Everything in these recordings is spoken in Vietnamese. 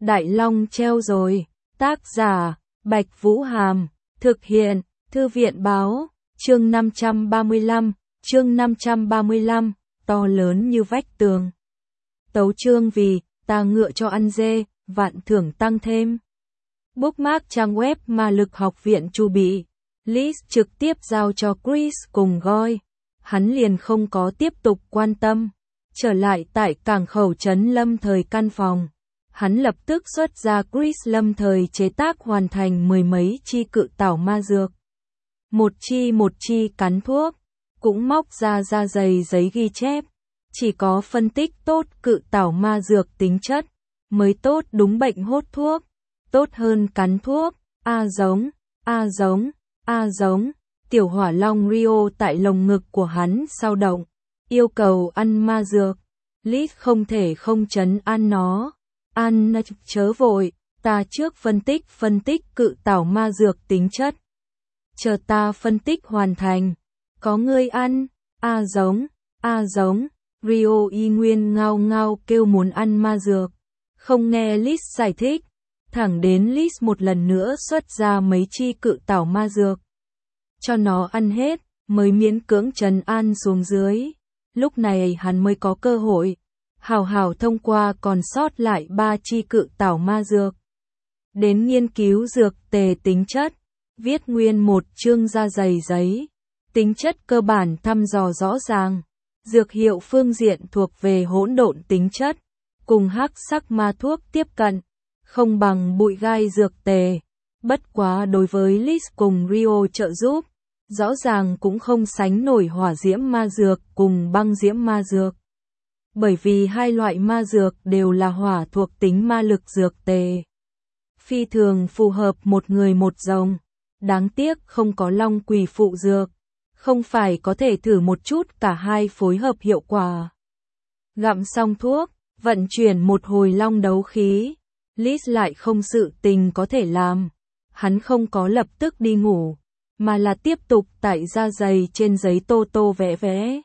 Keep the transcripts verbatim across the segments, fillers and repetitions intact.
Đại Long treo rồi. Tác giả, Bạch Vũ Hàm. Thực hiện, Thư viện Báo. Chương năm trăm ba mươi lăm. Chương năm trăm ba mươi lăm. To lớn như vách tường. Tấu chương vì, ta ngựa cho ăn dê, vạn thưởng tăng thêm. Bookmark trang web Ma Lực Học viện chu bị. Liz trực tiếp giao cho Chris cùng Goy. Hắn liền không có tiếp tục quan tâm. Trở lại tại cảng khẩu trấn lâm thời căn phòng. Hắn lập tức xuất ra Chris lâm thời chế tác hoàn thành mười mấy chi cự tảo ma dược. Một chi một chi cắn thuốc. Cũng móc ra da dày giấy ghi chép. Chỉ có phân tích tốt cự tảo ma dược tính chất. Mới tốt đúng bệnh hốt thuốc. Tốt hơn cắn thuốc. A giống, A giống, A giống. Tiểu hỏa long Rio tại lồng ngực của hắn sao động. Yêu cầu ăn ma dược. Liz không thể không trấn an nó. Ăn chớ vội, ta trước phân tích phân tích cự tảo ma dược tính chất. Chờ ta phân tích hoàn thành. Có ngươi ăn, A giống, A giống. Rio y nguyên ngao ngao kêu muốn ăn ma dược. Không nghe Liz giải thích. Thẳng đến Liz một lần nữa xuất ra mấy chi cự tảo ma dược. Cho nó ăn hết, mới miễn cưỡng trấn an xuống dưới. Lúc này hắn mới có cơ hội. Hào hào thông qua còn sót lại ba chi cự tảo ma dược. Đến nghiên cứu dược tề tính chất. Viết nguyên một chương da dày giấy. Tính chất cơ bản thăm dò rõ ràng. Dược hiệu phương diện thuộc về hỗn độn tính chất. Cùng hắc sắc ma thuốc tiếp cận. Không bằng bụi gai dược tề. Bất quá đối với Liz cùng Rio trợ giúp. Rõ ràng cũng không sánh nổi hỏa diễm ma dược cùng băng diễm ma dược. Bởi vì hai loại ma dược đều là hỏa thuộc tính ma lực dược tề. Phi thường phù hợp một người một rồng. Đáng tiếc không có long quỷ phụ dược. Không phải có thể thử một chút cả hai phối hợp hiệu quả. Gặm xong thuốc, vận chuyển một hồi long đấu khí. Liz lại không sự tình có thể làm. Hắn không có lập tức đi ngủ. Mà là tiếp tục tại da dày trên giấy tô tô vẽ vẽ.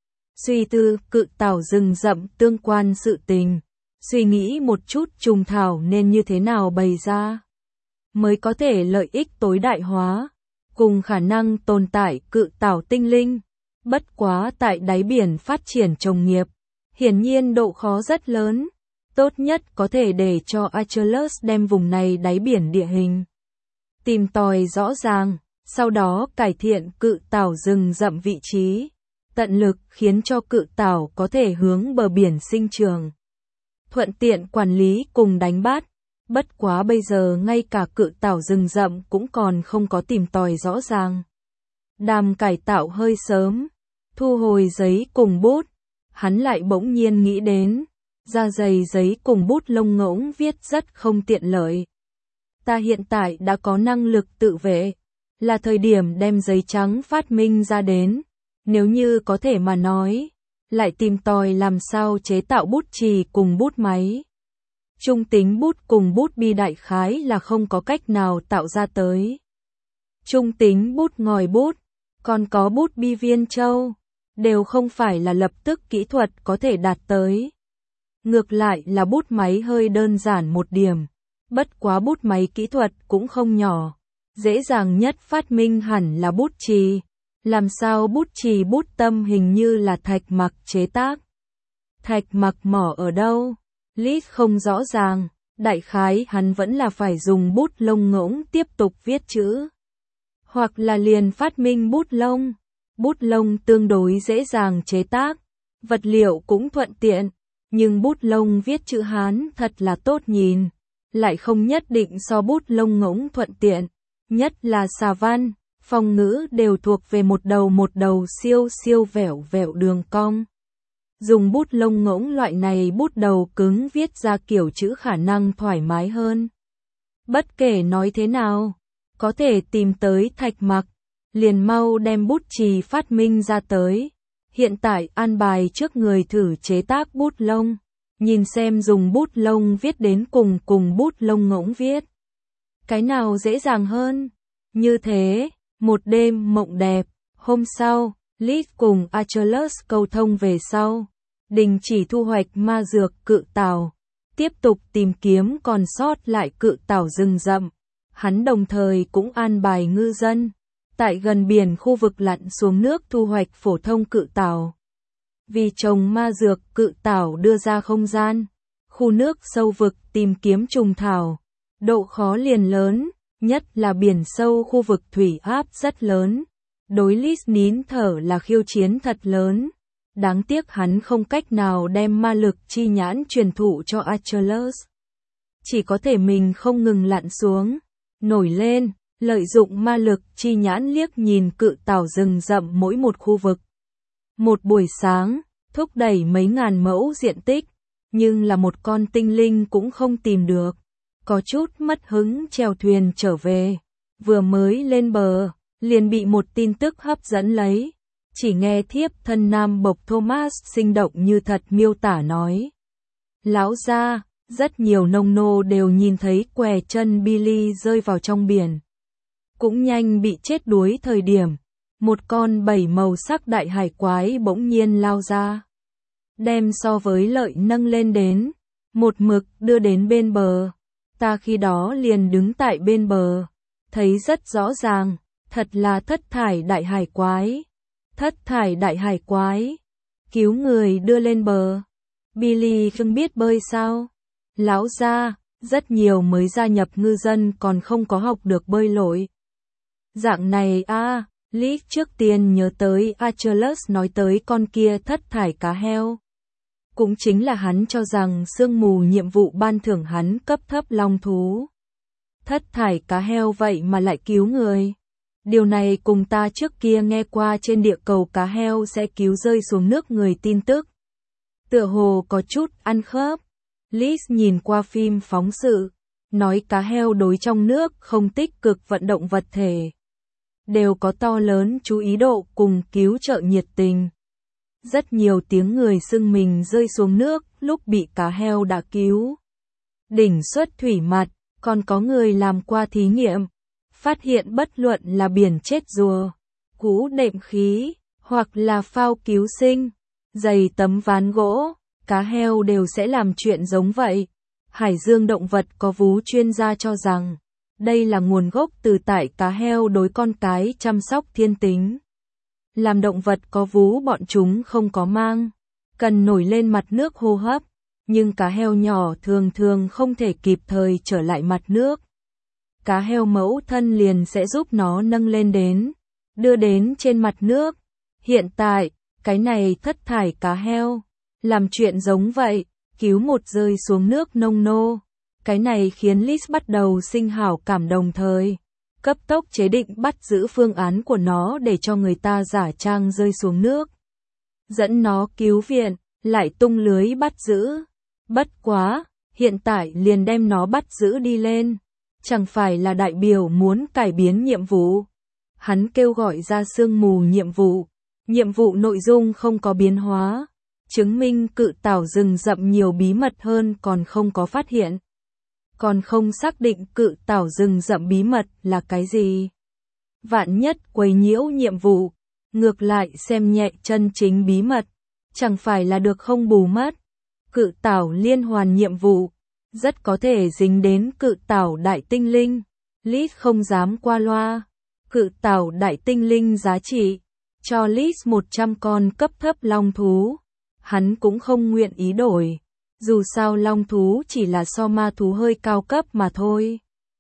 Suy tư cự tảo rừng rậm tương quan sự tình. Suy nghĩ một chút trùng thảo nên như thế nào bày ra. Mới có thể lợi ích tối đại hóa. Cùng khả năng tồn tại cự tảo tinh linh. Bất quá tại đáy biển phát triển trồng nghiệp. Hiển nhiên độ khó rất lớn. Tốt nhất có thể để cho Achilles đem vùng này đáy biển địa hình. Tìm tòi rõ ràng. Sau đó cải thiện cự tảo rừng rậm vị trí. Tận lực khiến cho cự tảo có thể hướng bờ biển sinh trường. Thuận tiện quản lý cùng đánh bắt. Bất quá bây giờ ngay cả cự tảo rừng rậm cũng còn không có tìm tòi rõ ràng. Đàm cải tạo hơi sớm. Thu hồi giấy cùng bút. Hắn lại bỗng nhiên nghĩ đến. Da dày giấy cùng bút lông ngỗng viết rất không tiện lợi. Ta hiện tại đã có năng lực tự vệ. Là thời điểm đem giấy trắng phát minh ra đến. Nếu như có thể mà nói, lại tìm tòi làm sao chế tạo bút chì cùng bút máy. Trung tính bút cùng bút bi đại khái là không có cách nào tạo ra tới. Trung tính bút ngòi bút, còn có bút bi viên châu, đều không phải là lập tức kỹ thuật có thể đạt tới. Ngược lại là bút máy hơi đơn giản một điểm, bất quá bút máy kỹ thuật cũng không nhỏ. Dễ dàng nhất phát minh hẳn là bút chì. Làm sao bút chì bút tâm hình như là thạch mặc chế tác. Thạch mặc mỏ ở đâu? Liz không rõ ràng. Đại khái hắn vẫn là phải dùng bút lông ngỗng tiếp tục viết chữ. Hoặc là liền phát minh bút lông. Bút lông tương đối dễ dàng chế tác. Vật liệu cũng thuận tiện. Nhưng bút lông viết chữ Hán thật là tốt nhìn. Lại không nhất định so bút lông ngỗng thuận tiện. Nhất là xà văn, phong ngữ đều thuộc về một đầu một đầu siêu siêu vẻo vẻo đường cong. Dùng bút lông ngỗng loại này bút đầu cứng viết ra kiểu chữ khả năng thoải mái hơn. Bất kể nói thế nào, có thể tìm tới thạch mặc, liền mau đem bút chì phát minh ra tới. Hiện tại an bài trước người thử chế tác bút lông, nhìn xem dùng bút lông viết đến cùng cùng bút lông ngỗng viết. Cái nào dễ dàng hơn? Như thế, một đêm mộng đẹp, hôm sau, Liz cùng Achilles cầu thông về sau, đình chỉ thu hoạch ma dược cự tảo, tiếp tục tìm kiếm còn sót lại cự tảo rừng rậm. Hắn đồng thời cũng an bài ngư dân tại gần biển khu vực lặn xuống nước thu hoạch phổ thông cự tảo. Vì trồng ma dược, cự tảo đưa ra không gian, khu nước sâu vực tìm kiếm trùng thảo, độ khó liền lớn, nhất là biển sâu khu vực thủy áp rất lớn. Đối Lis nín thở là khiêu chiến thật lớn. Đáng tiếc hắn không cách nào đem ma lực chi nhãn truyền thụ cho Achilles. Chỉ có thể mình không ngừng lặn xuống, nổi lên, lợi dụng ma lực chi nhãn liếc nhìn cự tảo rừng rậm mỗi một khu vực. Một buổi sáng, thúc đẩy mấy ngàn mẫu diện tích, nhưng là một con tinh linh cũng không tìm được. Có chút mất hứng chèo thuyền trở về, vừa mới lên bờ, liền bị một tin tức hấp dẫn lấy. Chỉ nghe thiếp thân nam bộc Thomas sinh động như thật miêu tả nói. Lão gia, rất nhiều nông nô đều nhìn thấy què chân Billy rơi vào trong biển. Cũng nhanh bị chết đuối thời điểm. Một con bảy màu sắc đại hải quái bỗng nhiên lao ra. Đem so với lợi nâng lên đến. Một mực đưa đến bên bờ. Ta khi đó liền đứng tại bên bờ. Thấy rất rõ ràng, thật là thất thải đại hải quái. Thất thải đại hải quái. Cứu người đưa lên bờ. Billy không biết bơi sao? Lão gia, rất nhiều mới gia nhập ngư dân còn không có học được bơi lội. Dạng này a, à, Lee trước tiên nhớ tới Achilles nói tới con kia thất thải cá heo. Cũng chính là hắn cho rằng sương mù nhiệm vụ ban thưởng hắn cấp thấp long thú. Thất thải cá heo vậy mà lại cứu người. Điều này cùng ta trước kia nghe qua trên địa cầu cá heo sẽ cứu rơi xuống nước người tin tức. Tựa hồ có chút ăn khớp. Liz nhìn qua phim phóng sự, nói cá heo đối trong nước không tích cực vận động vật thể. Đều có to lớn chú ý độ cùng cứu trợ nhiệt tình. Rất nhiều tiếng người xưng mình rơi xuống nước lúc bị cá heo đã cứu. Đỉnh xuất thủy mặt, còn có người làm qua thí nghiệm. Phát hiện bất luận là biển chết rùa, cú đệm khí, hoặc là phao cứu sinh, giày tấm ván gỗ, cá heo đều sẽ làm chuyện giống vậy. Hải dương động vật có vú chuyên gia cho rằng, đây là nguồn gốc từ tại cá heo đối con cái chăm sóc thiên tính. Làm động vật có vú bọn chúng không có mang, cần nổi lên mặt nước hô hấp, nhưng cá heo nhỏ thường thường không thể kịp thời trở lại mặt nước. Cá heo mẫu thân liền sẽ giúp nó nâng lên đến, đưa đến trên mặt nước. Hiện tại, cái này thất thải cá heo, làm chuyện giống vậy, cứu một rơi xuống nước nông nô. Cái này khiến Liz bắt đầu sinh hảo cảm đồng thời. Cấp tốc chế định bắt giữ phương án của nó để cho người ta giả trang rơi xuống nước. Dẫn nó cứu viện, lại tung lưới bắt giữ. Bất quá, hiện tại liền đem nó bắt giữ đi lên. Chẳng phải là đại biểu muốn cải biến nhiệm vụ. Hắn kêu gọi ra sương mù nhiệm vụ. Nhiệm vụ nội dung không có biến hóa. Chứng minh cự tảo rừng rậm nhiều bí mật hơn còn không có phát hiện. Còn không xác định cự tảo rừng rậm bí mật là cái gì. Vạn nhất quấy nhiễu nhiệm vụ. Ngược lại xem nhẹ chân chính bí mật. Chẳng phải là được không bù mất. Cự tảo liên hoàn nhiệm vụ. Rất có thể dính đến cự tảo đại tinh linh. Liz không dám qua loa. Cự tảo đại tinh linh giá trị. Cho Liz một trăm con cấp thấp long thú. Hắn cũng không nguyện ý đổi. Dù sao long thú chỉ là so ma thú hơi cao cấp mà thôi.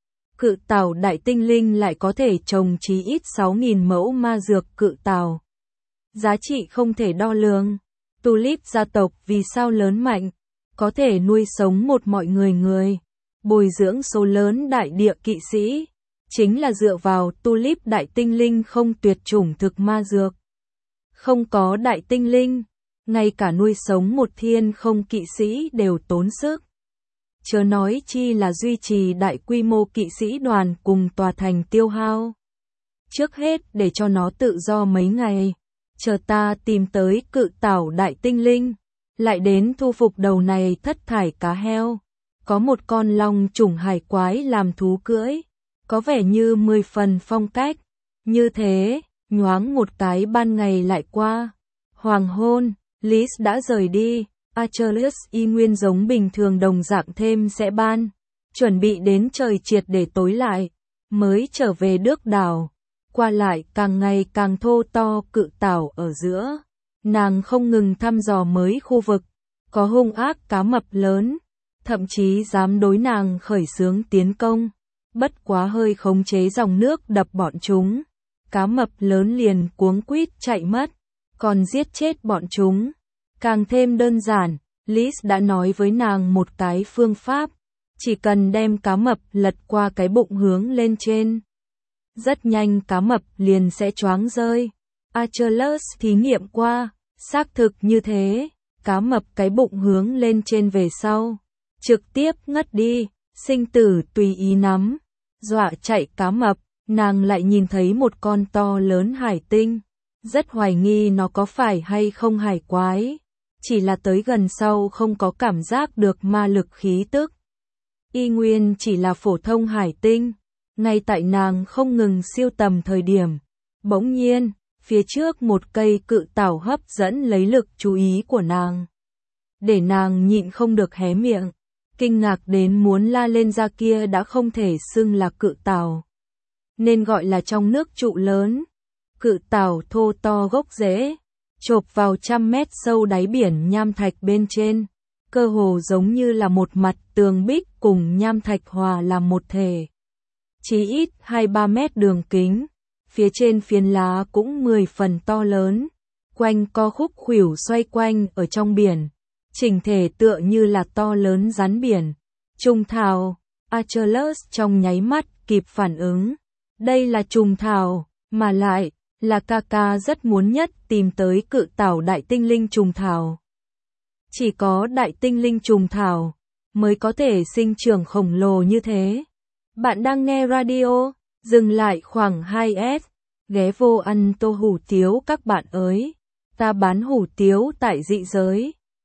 Cự tảo đại tinh linh lại có thể trồng chí ít sáu nghìn mẫu ma dược cự tảo. Giá trị không thể đo lường. Tulip gia tộc vì sao lớn mạnh, có thể nuôi sống một mọi người người, bồi dưỡng số lớn đại địa kỵ sĩ, chính là dựa vào Tulip đại tinh linh không tuyệt chủng thực ma dược. Không có đại tinh linh, ngay cả nuôi sống một thiên không kỵ sĩ đều tốn sức. Chớ nói chi là duy trì đại quy mô kỵ sĩ đoàn cùng tòa thành tiêu hao. Trước hết để cho nó tự do mấy ngày, chờ ta tìm tới cự tảo đại tinh linh, lại đến thu phục đầu này thất thải cá heo. Có một con long chủng hải quái làm thú cưỡi, có vẻ như mười phần phong cách. Như thế, nhoáng một cái ban ngày lại qua. Hoàng hôn, Liz đã rời đi, Achilles y nguyên giống bình thường đồng dạng thêm sẽ ban. Chuẩn bị đến trời triệt để tối lại. Mới trở về Đức đảo. Qua lại càng ngày càng thô to cự tảo ở giữa. Nàng không ngừng thăm dò mới khu vực. Có hung ác cá mập lớn. Thậm chí dám đối nàng khởi xướng tiến công. Bất quá hơi khống chế dòng nước đập bọn chúng. Cá mập lớn liền cuống quýt chạy mất. Còn giết chết bọn chúng. Càng thêm đơn giản, Liz đã nói với nàng một cái phương pháp. Chỉ cần đem cá mập lật qua cái bụng hướng lên trên. Rất nhanh cá mập liền sẽ choáng rơi. Achilles thí nghiệm qua, xác thực như thế. Cá mập cái bụng hướng lên trên về sau. Trực tiếp ngất đi, sinh tử tùy ý nắm. Dọa chạy cá mập, nàng lại nhìn thấy một con to lớn hải tinh. Rất hoài nghi nó có phải hay không hải quái. Chỉ là tới gần sau không có cảm giác được ma lực khí tức. Y nguyên chỉ là phổ thông hải tinh. Ngay tại nàng không ngừng siêu tầm thời điểm. Bỗng nhiên, phía trước một cây cự tảo hấp dẫn lấy lực chú ý của nàng. Để nàng nhịn không được hé miệng. Kinh ngạc đến muốn la lên ra kia đã không thể xưng là cự tảo. Nên gọi là trong nước trụ lớn. Cự tảo thô to gốc rễ. Chộp vào trăm mét sâu đáy biển nham thạch bên trên. Cơ hồ giống như là một mặt tường bích cùng nham thạch hòa làm một thể. Chỉ ít hai ba mét đường kính. Phía trên phiến lá cũng mười phần to lớn. Quanh co khúc khuỷu xoay quanh ở trong biển. Chỉnh thể tựa như là to lớn rắn biển. Trùng thảo. Achilles trong nháy mắt kịp phản ứng. Đây là trùng thảo, mà lại là ca ca rất muốn nhất tìm tới cự tảo đại tinh linh trùng thảo. Chỉ có đại tinh linh trùng thảo mới có thể sinh trưởng khổng lồ như thế. Bạn đang nghe radio, dừng lại khoảng hai S, ghé vô ăn tô hủ tiếu các bạn ơi. Ta bán hủ tiếu tại dị giới.